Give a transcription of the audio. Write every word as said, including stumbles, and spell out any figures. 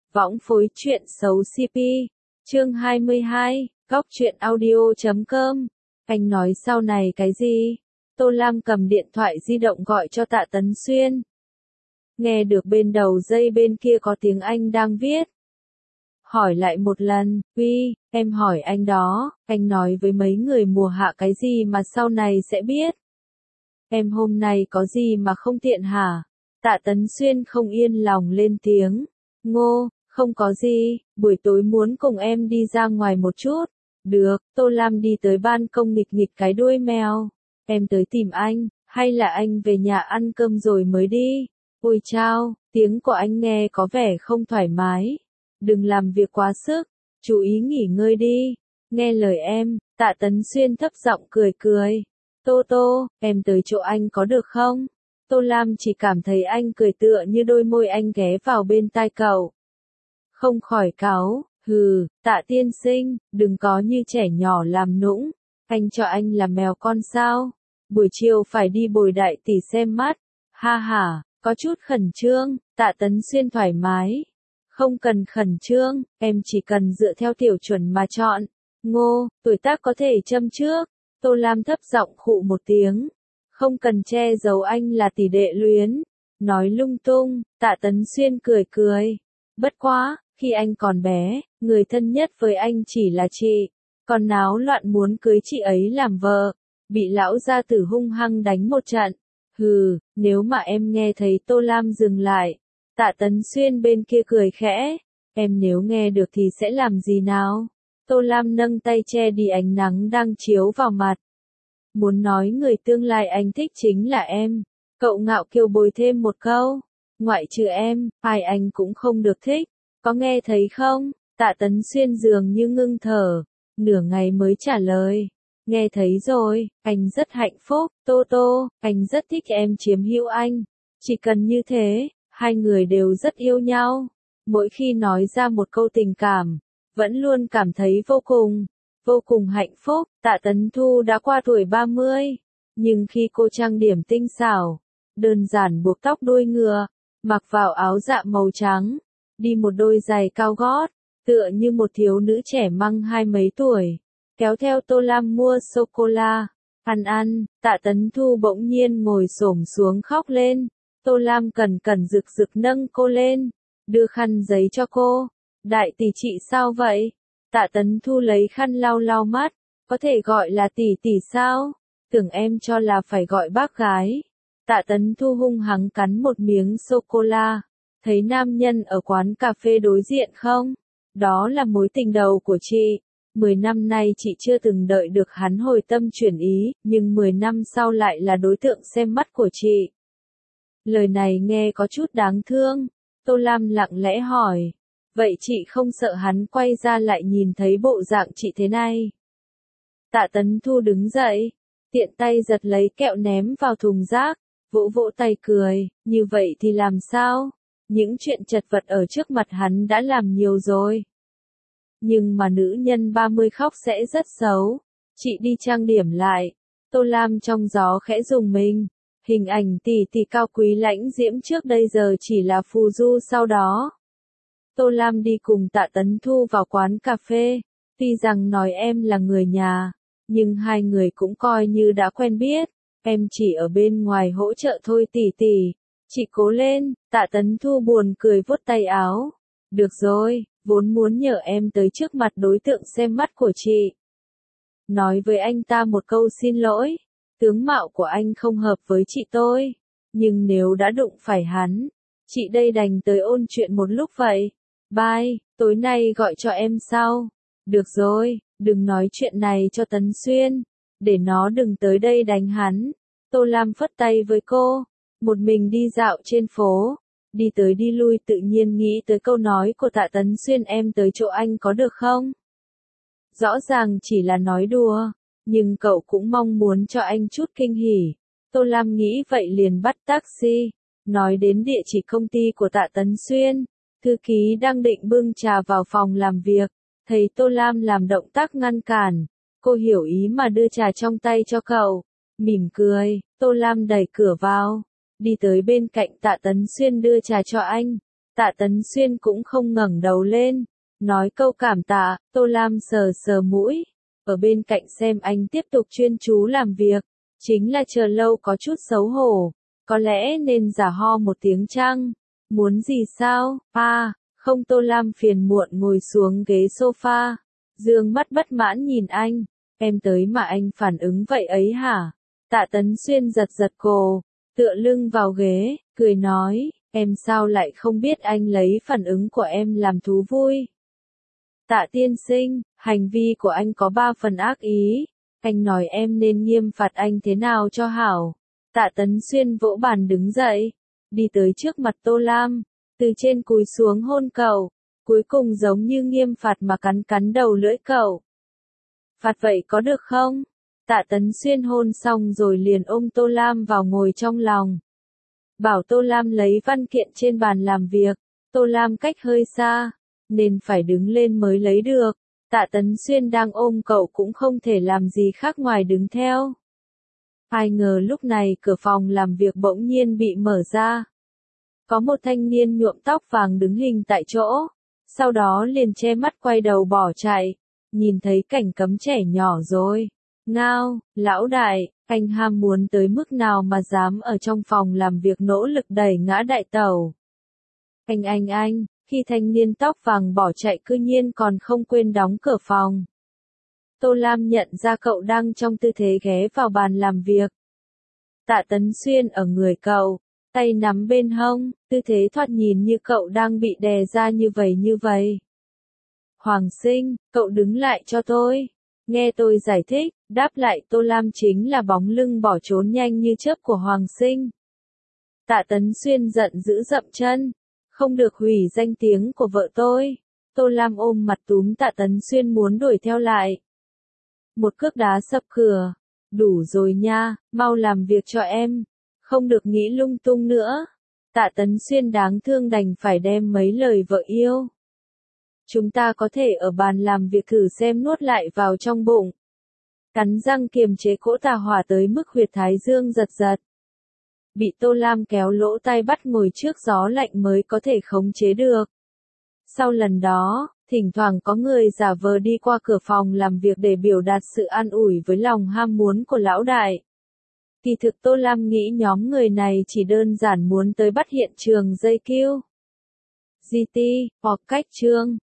Võng phối chuyện xấu xê pê, chương hai mươi hai, góc truyện audio chấm com. Anh nói sau này cái gì? Tô Lam cầm điện thoại di động gọi cho Tạ Tấn Xuyên. Nghe được bên đầu dây bên kia có tiếng Anh đang viết. Hỏi lại một lần, uy, em hỏi anh đó, anh nói với mấy người mùa hạ cái gì mà sau này sẽ biết. Em hôm nay có gì mà không tiện hả? Tạ Tấn Xuyên không yên lòng lên tiếng. Ngô, không có gì, buổi tối muốn cùng em đi ra ngoài một chút. Được, Tô Lam đi tới ban công nghịch nghịch cái đuôi mèo. Em tới tìm anh, hay là anh về nhà ăn cơm rồi mới đi? Ôi chao, tiếng của anh nghe có vẻ không thoải mái. Đừng làm việc quá sức, chú ý nghỉ ngơi đi. Nghe lời em, Tạ Tấn Xuyên thấp giọng cười cười. Tô Tô, em tới chỗ anh có được không? Tô Lam chỉ cảm thấy anh cười tựa như đôi môi anh ghé vào bên tai cậu. Không khỏi cáu, hừ, Tạ tiên sinh, đừng có như trẻ nhỏ làm nũng. Anh cho anh là mèo con sao? Buổi chiều phải đi bồi đại tỷ xem mắt. Ha ha, có chút khẩn trương, Tạ Tấn Xuyên thoải mái. Không cần khẩn trương, em chỉ cần dựa theo tiểu chuẩn mà chọn. Ngô, tuổi tác có thể châm trước. Tô Lam thấp giọng khụ một tiếng. Không cần che giấu anh là tỷ đệ luyến. Nói lung tung, Tạ Tấn Xuyên cười cười. Bất quá, khi anh còn bé, người thân nhất với anh chỉ là chị. Còn náo loạn muốn cưới chị ấy làm vợ. Bị lão gia tử hung hăng đánh một trận. Hừ, nếu mà em nghe thấy Tô Lam dừng lại. Tạ Tấn Xuyên bên kia cười khẽ. Em nếu nghe được thì sẽ làm gì nào? Tô Lam nâng tay che đi ánh nắng đang chiếu vào mặt. Muốn nói người tương lai anh thích chính là em. Cậu ngạo kiều bồi thêm một câu. Ngoại trừ em, ai anh cũng không được thích. Có nghe thấy không? Tạ Tấn Xuyên dường như ngưng thở. Nửa ngày mới trả lời. Nghe thấy rồi, anh rất hạnh phúc. Tô Tô, anh rất thích em chiếm hữu anh. Chỉ cần như thế, hai người đều rất yêu nhau. Mỗi khi nói ra một câu tình cảm, vẫn luôn cảm thấy vô cùng, vô cùng hạnh phúc. Tạ Tấn Thu đã qua tuổi ba mươi, nhưng khi cô trang điểm tinh xảo, đơn giản buộc tóc đuôi ngựa, mặc vào áo dạ màu trắng, đi một đôi giày cao gót, tựa như một thiếu nữ trẻ măng hai mấy tuổi, kéo theo Tô Lam mua sô-cô-la, ăn ăn. Tạ Tấn Thu bỗng nhiên ngồi xổm xuống khóc lên. Tô Lam cẩn cẩn rực rực nâng cô lên, đưa khăn giấy cho cô. Đại tỷ chị sao vậy? Tạ Tấn Thu lấy khăn lau lau mắt. Có thể gọi là tỷ tỷ sao? Tưởng em cho là phải gọi bác gái. Tạ Tấn Thu hung hăng cắn một miếng sô-cô-la. Thấy nam nhân ở quán cà phê đối diện không? Đó là mối tình đầu của chị. Mười năm nay chị chưa từng đợi được hắn hồi tâm chuyển ý, nhưng mười năm sau lại là đối tượng xem mắt của chị. Lời này nghe có chút đáng thương. Tô Lam lặng lẽ hỏi. Vậy chị không sợ hắn quay ra lại nhìn thấy bộ dạng chị thế này? Tạ Tấn Thu đứng dậy, tiện tay giật lấy kẹo ném vào thùng rác, vỗ vỗ tay cười. Như vậy thì làm sao? Những chuyện chật vật ở trước mặt hắn đã làm nhiều rồi. Nhưng mà nữ nhân ba mươi khóc sẽ rất xấu. Chị đi trang điểm lại. Tô Lam trong gió khẽ rùng mình. Hình ảnh tỷ tỷ cao quý lãnh diễm trước đây giờ chỉ là phù du sau đó. Tô Lam đi cùng Tạ Tấn Thu vào quán cà phê. Tuy rằng nói em là người nhà, nhưng hai người cũng coi như đã quen biết. Em chỉ ở bên ngoài hỗ trợ thôi tỷ tỷ. Chị cố lên. Tạ Tấn Thu buồn cười vuốt tay áo. Được rồi, vốn muốn nhờ em tới trước mặt đối tượng xem mắt của chị. Nói với anh ta một câu xin lỗi. Tướng mạo của anh không hợp với chị tôi. Nhưng nếu đã đụng phải hắn, chị đây đành tới ôn chuyện một lúc vậy. Bye, tối nay gọi cho em sau. Được rồi, đừng nói chuyện này cho Tấn Xuyên. Để nó đừng tới đây đánh hắn. Tô Lam phất tay với cô. Một mình đi dạo trên phố. Đi tới đi lui tự nhiên nghĩ tới câu nói của Tạ Tấn Xuyên em tới chỗ anh có được không? Rõ ràng chỉ là nói đùa. Nhưng cậu cũng mong muốn cho anh chút kinh hỉ. Tô Lam nghĩ vậy liền bắt taxi. Nói đến địa chỉ công ty của Tạ Tấn Xuyên. Thư ký đang định bưng trà vào phòng làm việc. Thấy Tô Lam làm động tác ngăn cản. Cô hiểu ý mà đưa trà trong tay cho cậu. Mỉm cười, Tô Lam đẩy cửa vào. Đi tới bên cạnh Tạ Tấn Xuyên đưa trà cho anh. Tạ Tấn Xuyên cũng không ngẩng đầu lên, nói câu cảm tạ. Tô Lam sờ sờ mũi, ở bên cạnh xem anh tiếp tục chuyên chú làm việc, chính là chờ lâu có chút xấu hổ, có lẽ nên giả ho một tiếng chăng? Muốn gì sao? À, không. Tô Lam phiền muộn ngồi xuống ghế sofa, dương mắt bất mãn nhìn anh, em tới mà anh phản ứng vậy ấy hả? Tạ Tấn Xuyên giật giật cổ, tựa lưng vào ghế, cười nói, em sao lại không biết anh lấy phản ứng của em làm thú vui? Tạ tiên sinh, hành vi của anh có ba phần ác ý, anh nói em nên nghiêm phạt anh thế nào cho hảo. Tạ Tấn Xuyên vỗ bàn đứng dậy, đi tới trước mặt Tô Lam, từ trên cúi xuống hôn cậu, cuối cùng giống như nghiêm phạt mà cắn cắn đầu lưỡi cậu. Phạt vậy có được không? Tạ Tấn Xuyên hôn xong rồi liền ôm Tô Lam vào ngồi trong lòng. Bảo Tô Lam lấy văn kiện trên bàn làm việc, Tô Lam cách hơi xa, nên phải đứng lên mới lấy được. Tạ Tấn Xuyên đang ôm cậu cũng không thể làm gì khác ngoài đứng theo. Ai ngờ lúc này cửa phòng làm việc bỗng nhiên bị mở ra. Có một thanh niên nhuộm tóc vàng đứng hình tại chỗ, sau đó liền che mắt quay đầu bỏ chạy. Nhìn thấy cảnh cấm trẻ nhỏ rồi. Ngao, lão đại, anh ham muốn tới mức nào mà dám ở trong phòng làm việc nỗ lực đẩy ngã đại tẩu. Anh anh anh, khi thanh niên tóc vàng bỏ chạy cư nhiên còn không quên đóng cửa phòng. Tô Lam nhận ra cậu đang trong tư thế ghé vào bàn làm việc. Tạ Tấn Xuyên ở người cậu, tay nắm bên hông, tư thế thoạt nhìn như cậu đang bị đè ra như vậy như vậy. Hoàng Sinh, cậu đứng lại cho tôi. Nghe tôi giải thích, đáp lại Tô Lam chính là bóng lưng bỏ trốn nhanh như chớp của Hoàng Sinh. Tạ Tấn Xuyên giận dữ dậm chân, không được hủy danh tiếng của vợ tôi. Tô Lam ôm mặt túm Tạ Tấn Xuyên muốn đuổi theo lại. Một cước đá sập cửa. Đủ rồi nha, mau làm việc cho em. Không được nghĩ lung tung nữa. Tạ Tấn Xuyên đáng thương đành phải đem mấy lời vợ yêu. Chúng ta có thể ở bàn làm việc thử xem nuốt lại vào trong bụng. Cắn răng kiềm chế cỗ tà hỏa tới mức huyệt thái dương giật giật. Bị Tô Lam kéo lỗ tai bắt ngồi trước gió lạnh mới có thể khống chế được. Sau lần đó, thỉnh thoảng có người giả vờ đi qua cửa phòng làm việc để biểu đạt sự an ủi với lòng ham muốn của lão đại. Kỳ thực Tô Lam nghĩ nhóm người này chỉ đơn giản muốn tới bắt hiện trường dây kiêu. giê tê, hoặc cách chương.